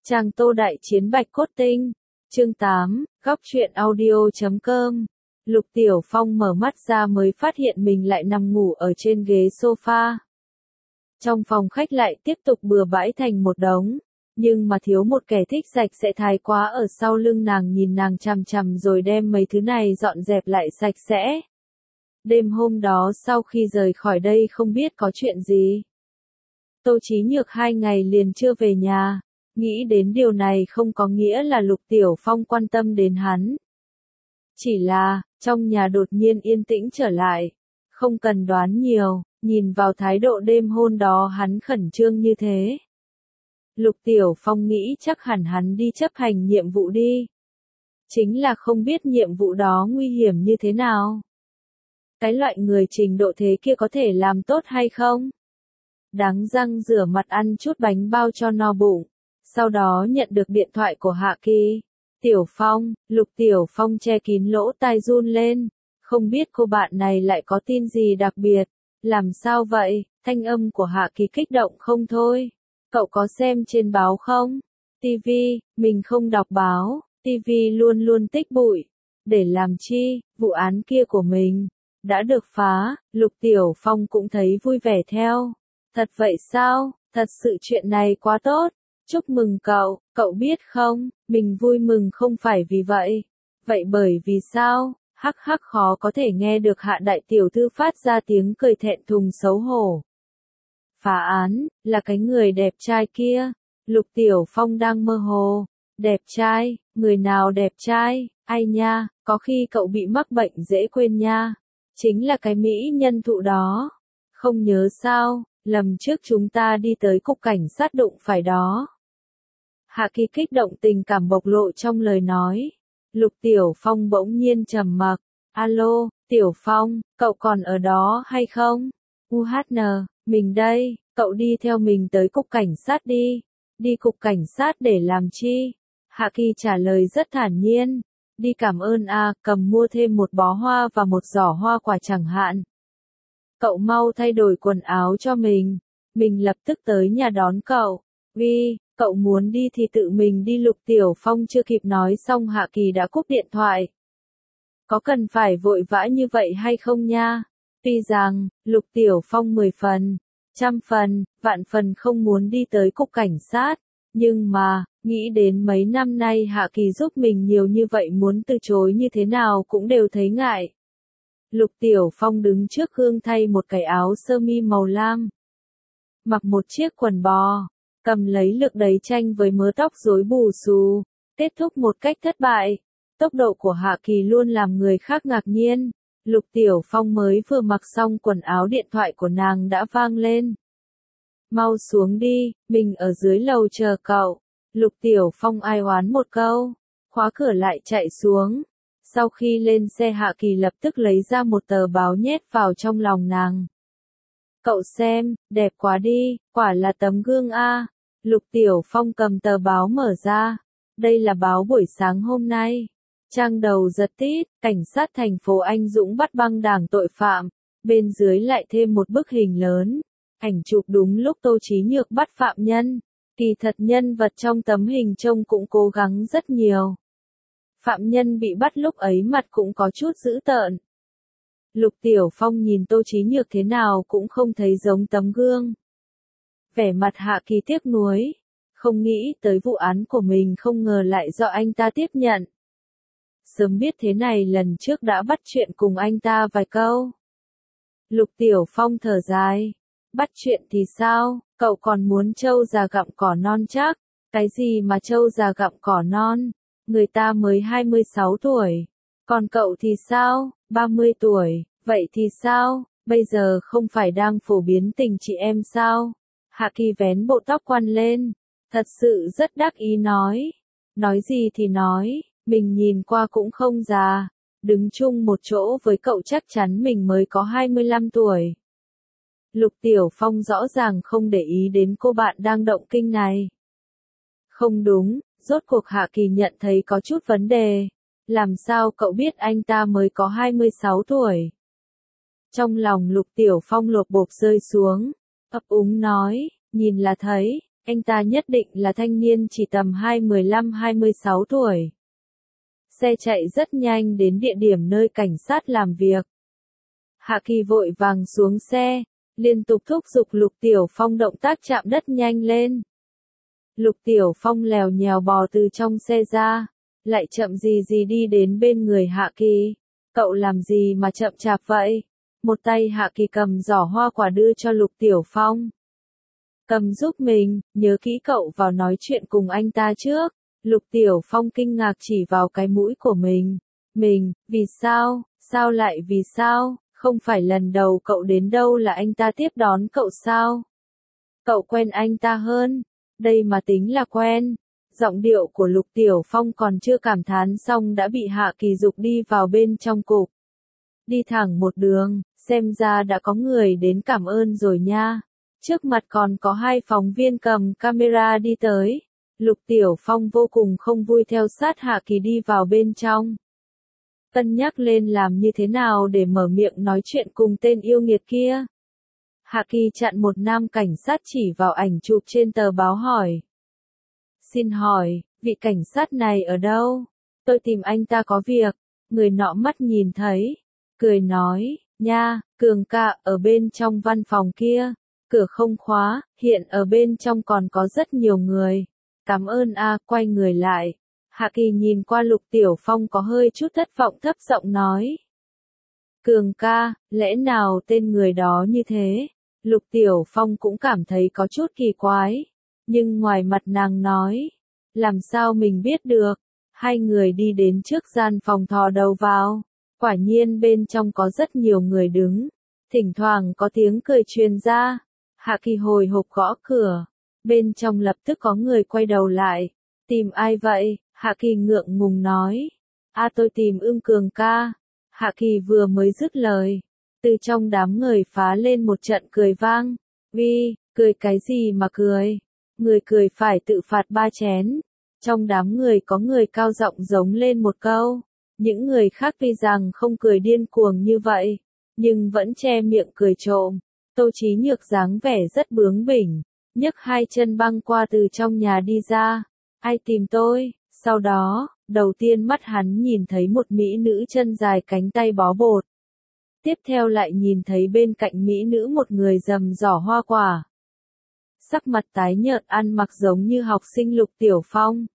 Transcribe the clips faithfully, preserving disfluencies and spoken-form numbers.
Trang Tô Đại Chiến Bạch Cốt Tinh, chương tám, góc truyện audio chấm com. Lục Tiểu Phong mở mắt ra mới phát hiện mình lại nằm ngủ ở trên ghế sofa. Trong phòng khách lại tiếp tục bừa bãi thành một đống, nhưng mà thiếu một kẻ thích sạch sẽ thái quá ở sau lưng nàng nhìn nàng chằm chằm rồi đem mấy thứ này dọn dẹp lại sạch sẽ. Đêm hôm đó sau khi rời khỏi đây không biết có chuyện gì. Tô Chí Nhược hai ngày liền chưa về nhà. Nghĩ đến điều này không có nghĩa là Lục Tiểu Phong quan tâm đến hắn. Chỉ là, trong nhà đột nhiên yên tĩnh trở lại. Không cần đoán nhiều, nhìn vào thái độ đêm hôm đó hắn khẩn trương như thế. Lục Tiểu Phong nghĩ chắc hẳn hắn đi chấp hành nhiệm vụ đi. Chính là không biết nhiệm vụ đó nguy hiểm như thế nào. Cái loại người trình độ thế kia có thể làm tốt hay không? Đáng răng rửa mặt ăn chút bánh bao cho no bụng. Sau đó nhận được điện thoại của Hạ Kỳ. Tiểu Phong, Lục Tiểu Phong che kín lỗ tai run lên. Không biết cô bạn này lại có tin gì đặc biệt. Làm sao vậy? Thanh âm của Hạ Kỳ kích động không thôi. Cậu có xem trên báo không? Tivi, mình không đọc báo. Tivi luôn luôn tích bụi. Để làm chi? Vụ án kia của mình đã được phá. Lục Tiểu Phong cũng thấy vui vẻ theo. Thật vậy sao? Thật sự chuyện này quá tốt. Chúc mừng cậu, cậu biết không, mình vui mừng không phải vì vậy. Vậy bởi vì sao? Hắc hắc khó có thể nghe được Hạ đại tiểu thư phát ra tiếng cười thẹn thùng xấu hổ. Phá án, là cái người đẹp trai kia. Lục Tiểu Phong đang mơ hồ. Đẹp trai, người nào đẹp trai, ai nha, có khi cậu bị mắc bệnh dễ quên nha. Chính là cái mỹ nhân thụ đó. Không nhớ sao, lần trước chúng ta đi tới cục cảnh sát đụng phải đó. Hạ Kỳ kích động tình cảm bộc lộ trong lời nói. Lục Tiểu Phong bỗng nhiên trầm mặc. Alo, Tiểu Phong, cậu còn ở đó hay không? u hát en, mình đây, cậu đi theo mình tới cục cảnh sát đi. Đi cục cảnh sát để làm chi? Hạ Kỳ trả lời rất thản nhiên. Đi cảm ơn a, cầm mua thêm một bó hoa và một giỏ hoa quả chẳng hạn. Cậu mau thay đổi quần áo cho mình. Mình lập tức tới nhà đón cậu. Vì, cậu muốn đi thì tự mình đi. Lục Tiểu Phong chưa kịp nói xong Hạ Kỳ đã cúp điện thoại. Có cần phải vội vã như vậy hay không nha? Tuy rằng, Lục Tiểu Phong mười phần, trăm phần, vạn phần không muốn đi tới cục cảnh sát. Nhưng mà, nghĩ đến mấy năm nay Hạ Kỳ giúp mình nhiều như vậy muốn từ chối như thế nào cũng đều thấy ngại. Lục Tiểu Phong đứng trước gương thay một cái áo sơ mi màu lam. Mặc một chiếc quần bò. Cầm lấy lược đầy tranh với mớ tóc rối bù xù. Kết thúc một cách thất bại. Tốc độ của Hạ Kỳ luôn làm người khác ngạc nhiên. Lục Tiểu Phong mới vừa mặc xong quần áo điện thoại của nàng đã vang lên. Mau xuống đi, mình ở dưới lầu chờ cậu. Lục Tiểu Phong ai oán một câu. Khóa cửa lại chạy xuống. Sau khi lên xe Hạ Kỳ lập tức lấy ra một tờ báo nhét vào trong lòng nàng. Cậu xem, đẹp quá đi, quả là tấm gương a. Lục Tiểu Phong cầm tờ báo mở ra. Đây là báo buổi sáng hôm nay. Trang đầu giật tít, cảnh sát thành phố Anh Dũng bắt băng đảng tội phạm. Bên dưới lại thêm một bức hình lớn. Ảnh chụp đúng lúc Tô Chí Nhược bắt phạm nhân. Kỳ thật nhân vật trong tấm hình trông cũng cố gắng rất nhiều. Phạm nhân bị bắt lúc ấy mặt cũng có chút dữ tợn. Lục Tiểu Phong nhìn Tô Chí Nhược thế nào cũng không thấy giống tấm gương. Vẻ mặt Hạ Kỳ tiếc nuối. Không nghĩ tới vụ án của mình không ngờ lại do anh ta tiếp nhận. Sớm biết thế này lần trước đã bắt chuyện cùng anh ta vài câu. Lục Tiểu Phong thở dài. Bắt chuyện thì sao, cậu còn muốn trâu già gặm cỏ non chắc? Cái gì mà trâu già gặm cỏ non? Người ta mới hai mươi sáu tuổi. Còn cậu thì sao, ba mươi tuổi, vậy thì sao, bây giờ không phải đang phổ biến tình chị em sao? Hạ Kỳ vén bộ tóc quăn lên. Thật sự rất đắc ý nói. Nói gì thì nói, mình nhìn qua cũng không già. Đứng chung một chỗ với cậu chắc chắn mình mới có hai mươi lăm tuổi. Lục Tiểu Phong rõ ràng không để ý đến cô bạn đang động kinh này. Không đúng, rốt cuộc Hạ Kỳ nhận thấy có chút vấn đề. Làm sao cậu biết anh ta mới có hai mươi sáu tuổi? Trong lòng Lục Tiểu Phong lột bột rơi xuống. Ấp úng nói, nhìn là thấy, Anh ta nhất định là thanh niên chỉ tầm hai mười lăm hai mươi sáu tuổi. Xe chạy rất nhanh đến địa điểm nơi cảnh sát làm việc. Hạ Kỳ vội vàng xuống xe, liên tục thúc giục Lục Tiểu Phong động tác chạm đất nhanh lên. Lục Tiểu Phong lèo nhèo bò từ trong xe ra, lại chậm gì gì đi đến bên người Hạ Kỳ. Cậu làm gì mà chậm chạp vậy? Một tay Hạ Kỳ cầm giỏ hoa quả đưa cho Lục Tiểu Phong. Cầm giúp mình, nhớ kỹ cậu vào nói chuyện cùng anh ta trước. Lục Tiểu Phong kinh ngạc chỉ vào cái mũi của mình. Mình, vì sao, sao lại vì sao, không phải lần đầu cậu đến đâu là anh ta tiếp đón cậu sao? Cậu quen anh ta hơn, đây mà tính là quen. Giọng điệu của Lục Tiểu Phong còn chưa cảm thán xong đã bị Hạ Kỳ giục đi vào bên trong cục. Đi thẳng một đường, xem ra đã có người đến cảm ơn rồi nha. Trước mặt còn có hai phóng viên cầm camera đi tới. Lục Tiểu Phong vô cùng không vui theo sát Hạ Kỳ đi vào bên trong. Cân nhắc lên làm như thế nào để mở miệng nói chuyện cùng tên yêu nghiệt kia. Hạ Kỳ chặn một nam cảnh sát chỉ vào ảnh chụp trên tờ báo hỏi. Xin hỏi, vị cảnh sát này ở đâu? Tôi tìm anh ta có việc. Người nọ mắt nhìn thấy, cười nói, nha, Cường ca ở bên trong văn phòng kia. Cửa không khóa, hiện ở bên trong còn có rất nhiều người. Cảm ơn a, quay người lại. Hạ Kỳ nhìn qua Lục Tiểu Phong có hơi chút thất vọng thấp giọng nói. Cường ca, lẽ nào tên người đó như thế? Lục Tiểu Phong cũng cảm thấy có chút kỳ quái. Nhưng ngoài mặt nàng nói. Làm sao mình biết được? Hai người đi đến trước gian phòng thò đầu vào. Quả nhiên bên trong có rất nhiều người đứng. Thỉnh thoảng có tiếng cười truyền ra. Hạ Kỳ hồi hộp gõ cửa. Bên trong lập tức có người quay đầu lại. Tìm ai vậy? Hạ Kỳ ngượng ngùng nói. A tôi tìm Ưng Cường ca. Hạ Kỳ vừa mới dứt lời. Từ trong đám người phá lên một trận cười vang. Vi, cười cái gì mà cười? Người cười phải tự phạt ba chén. Trong đám người có người cao giọng giống lên một câu. Những người khác tuy rằng không cười điên cuồng như vậy. Nhưng vẫn che miệng cười trộm. Tô Chí Nhược dáng vẻ rất bướng bỉnh. Nhấc hai chân băng qua từ trong nhà đi ra. Ai tìm tôi? Sau đó, đầu tiên mắt hắn nhìn thấy một mỹ nữ chân dài cánh tay bó bột. Tiếp theo lại nhìn thấy bên cạnh mỹ nữ một người rầm giỏ hoa quả. Sắc mặt tái nhợt ăn mặc giống như học sinh Lục Tiểu Phong.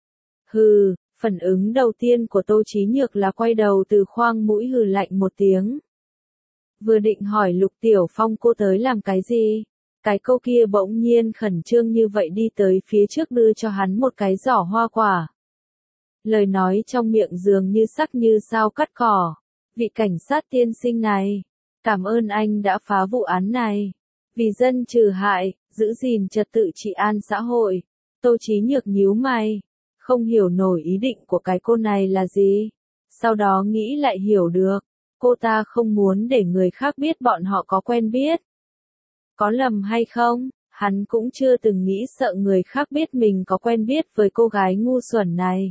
Hừ, phản ứng đầu tiên của Tô Chí Nhược là quay đầu từ khoang mũi hừ lạnh một tiếng. Vừa định hỏi Lục Tiểu Phong cô tới làm cái gì? Cái cô kia bỗng nhiên khẩn trương như vậy đi tới phía trước đưa cho hắn một cái giỏ hoa quả. Lời nói trong miệng dường như sắc như sao cắt cỏ. Vị cảnh sát tiên sinh này, cảm ơn anh đã phá vụ án này. Vì dân trừ hại, giữ gìn trật tự trị an xã hội. Tô Chí Nhược nhíu mày, không hiểu nổi ý định của cái cô này là gì. Sau đó nghĩ lại hiểu được, cô ta không muốn để người khác biết bọn họ có quen biết. Có lầm hay không, hắn cũng chưa từng nghĩ sợ người khác biết mình có quen biết với cô gái ngu xuẩn này.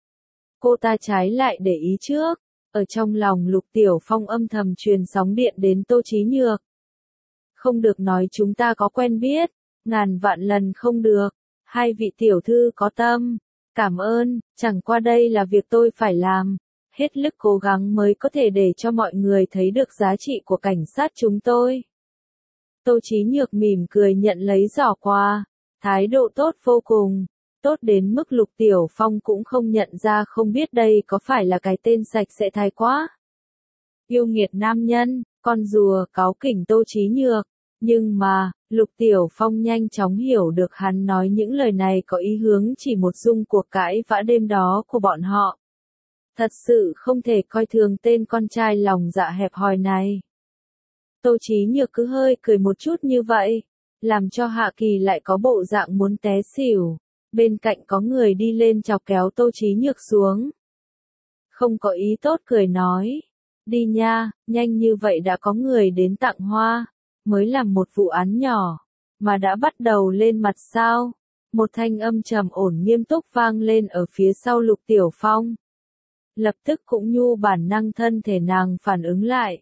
Cô ta trái lại để ý trước, ở trong lòng Lục Tiểu Phong âm thầm truyền sóng điện đến Tô Chí Nhược. Không được nói chúng ta có quen biết, ngàn vạn lần không được, hai vị tiểu thư có tâm, cảm ơn, chẳng qua đây là việc tôi phải làm, hết sức cố gắng mới có thể để cho mọi người thấy được giá trị của cảnh sát chúng tôi. Tô Chí Nhược mỉm cười nhận lấy giỏ quà, thái độ tốt vô cùng, tốt đến mức Lục Tiểu Phong cũng không nhận ra không biết đây có phải là cái tên sạch sẽ thái quá. Yêu nghiệt nam nhân, con rùa cáu kỉnh Tô Chí Nhược, nhưng mà, Lục Tiểu Phong nhanh chóng hiểu được hắn nói những lời này có ý hướng chỉ một dung cuộc cãi vã đêm đó của bọn họ. Thật sự không thể coi thường tên con trai lòng dạ hẹp hòi này. Tô Chí Nhược cứ hơi cười một chút như vậy, làm cho Hạ Kỳ lại có bộ dạng muốn té xỉu. Bên cạnh có người đi lên chọc kéo Tô Chí Nhược xuống. Không có ý tốt cười nói. Đi nha, nhanh như vậy đã có người đến tặng hoa. Mới làm một vụ án nhỏ, mà đã bắt đầu lên mặt sao. Một thanh âm trầm ổn nghiêm túc vang lên ở phía sau Lục Tiểu Phong. Lập tức cũng nhu bản năng thân thể nàng phản ứng lại.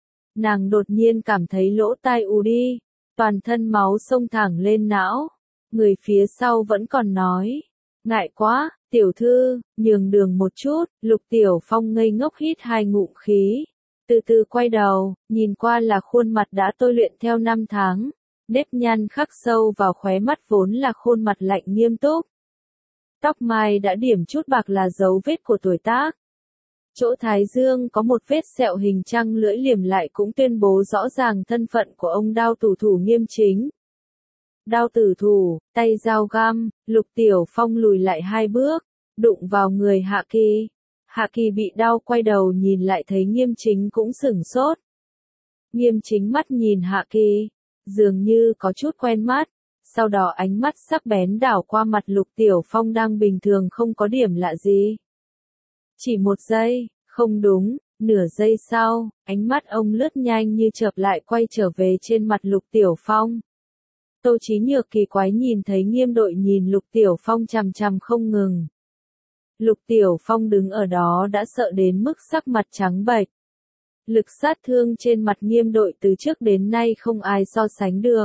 Nàng đột nhiên cảm thấy lỗ tai ù đi, toàn thân máu xông thẳng lên não. Người phía sau vẫn còn nói. Ngại quá, tiểu thư, nhường đường một chút, Lục Tiểu Phong ngây ngốc hít hai ngụm khí. Từ từ quay đầu, nhìn qua là khuôn mặt đã tôi luyện theo năm tháng. Nếp nhăn khắc sâu vào khóe mắt vốn là khuôn mặt lạnh nghiêm túc. Tóc mai đã điểm chút bạc là dấu vết của tuổi tác. Chỗ thái dương có một vết sẹo hình trăng lưỡi liềm lại cũng tuyên bố rõ ràng thân phận của ông đao tử thủ Nghiêm Chính. Đao tử thủ, tay dao găm, Lục Tiểu Phong lùi lại hai bước, đụng vào người Hạ Kỳ. Hạ Kỳ bị đau quay đầu nhìn lại thấy Nghiêm Chính cũng sửng sốt. Nghiêm Chính mắt nhìn Hạ Kỳ, dường như có chút quen mắt, sau đó ánh mắt sắc bén đảo qua mặt Lục Tiểu Phong đang bình thường không có điểm lạ gì. Chỉ một giây, không đúng, nửa giây sau, ánh mắt ông lướt nhanh như chợp lại quay trở về trên mặt Lục Tiểu Phong. Tô Chí Nhược kỳ quái nhìn thấy Nghiêm đội nhìn Lục Tiểu Phong chằm chằm không ngừng. Lục Tiểu Phong đứng ở đó đã sợ đến mức sắc mặt trắng bệch. Lực sát thương trên mặt Nghiêm đội từ trước đến nay không ai so sánh được.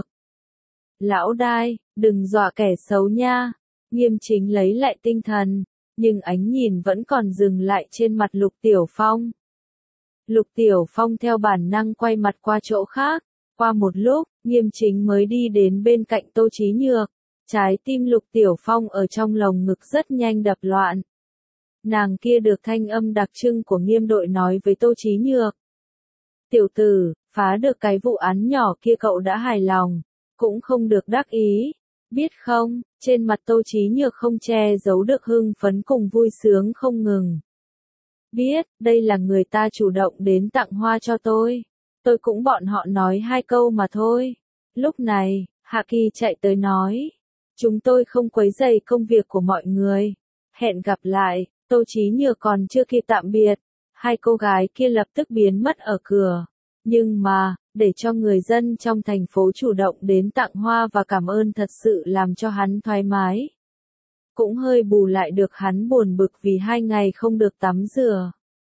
Lão Đai, đừng dọa kẻ xấu nha. Nghiêm Chính lấy lại tinh thần, nhưng ánh nhìn vẫn còn dừng lại trên mặt Lục Tiểu Phong. Lục Tiểu Phong theo bản năng quay mặt qua chỗ khác. Qua một lúc, Nghiêm Chính mới đi đến bên cạnh Tô Chí Nhược. Trái tim Lục Tiểu Phong ở trong lồng ngực rất nhanh đập loạn. Nàng kia được thanh âm đặc trưng của Nghiêm đội nói với Tô Chí Nhược. Tiểu tử, phá được cái vụ án nhỏ kia cậu đã hài lòng, cũng không được đắc ý. Biết không, trên mặt Tô Chí Nhược không che giấu được hưng phấn cùng vui sướng không ngừng. Biết, đây là người ta chủ động đến tặng hoa cho tôi. Tôi cũng bọn họ nói hai câu mà thôi. Lúc này, Hạ Kỳ chạy tới nói. Chúng tôi không quấy rầy công việc của mọi người. Hẹn gặp lại. Tô Chí Nhược còn chưa kịp tạm biệt. Hai cô gái kia lập tức biến mất ở cửa. Nhưng mà, để cho người dân trong thành phố chủ động đến tặng hoa và cảm ơn thật sự làm cho hắn thoải mái. Cũng hơi bù lại được hắn buồn bực vì hai ngày không được tắm rửa.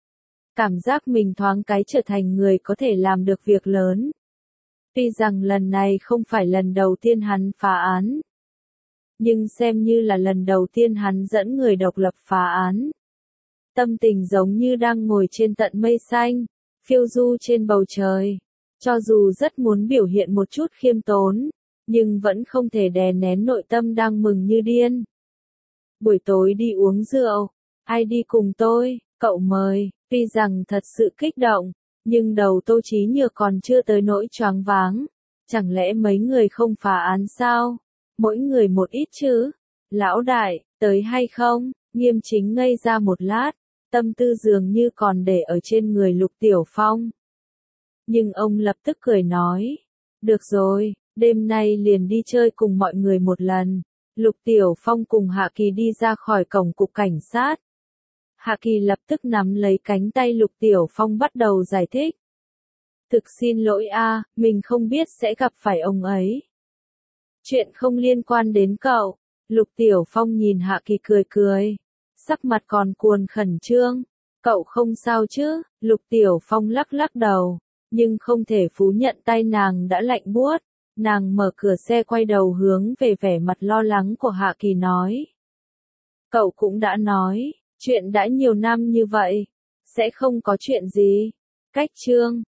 Cảm giác mình thoáng cái trở thành người có thể làm được việc lớn. Tuy rằng lần này không phải lần đầu tiên hắn phá án. Nhưng xem như là lần đầu tiên hắn dẫn người độc lập phá án. Tâm tình giống như đang ngồi trên tận mây xanh, phiêu du trên bầu trời. Cho dù rất muốn biểu hiện một chút khiêm tốn, nhưng vẫn không thể đè nén nội tâm đang mừng như điên. Buổi tối đi uống rượu, ai đi cùng tôi, cậu mời, tuy rằng thật sự kích động, nhưng đầu Tô Chí Nhược còn chưa tới nỗi choáng váng. Chẳng lẽ mấy người không phá án sao? Mỗi người một ít chứ. Lão đại, tới hay không? Nghiêm Chính ngây ra một lát, tâm tư dường như còn để ở trên người Lục Tiểu Phong. Nhưng ông lập tức cười nói, được rồi, đêm nay liền đi chơi cùng mọi người một lần. Lục Tiểu Phong cùng Hạ Kỳ đi ra khỏi cổng cục cảnh sát. Hạ Kỳ lập tức nắm lấy cánh tay Lục Tiểu Phong bắt đầu giải thích. Thực xin lỗi a, mình không biết sẽ gặp phải ông ấy. Chuyện không liên quan đến cậu. Lục Tiểu Phong nhìn Hạ Kỳ cười cười. Sắc mặt còn cuồn khẩn trương. Cậu không sao chứ? Lục Tiểu Phong lắc lắc đầu. Nhưng không thể phủ nhận tay nàng đã lạnh buốt. Nàng mở cửa xe quay đầu hướng về vẻ mặt lo lắng của Hạ Kỳ nói. Cậu cũng đã nói, chuyện đã nhiều năm như vậy, sẽ không có chuyện gì. Cách chương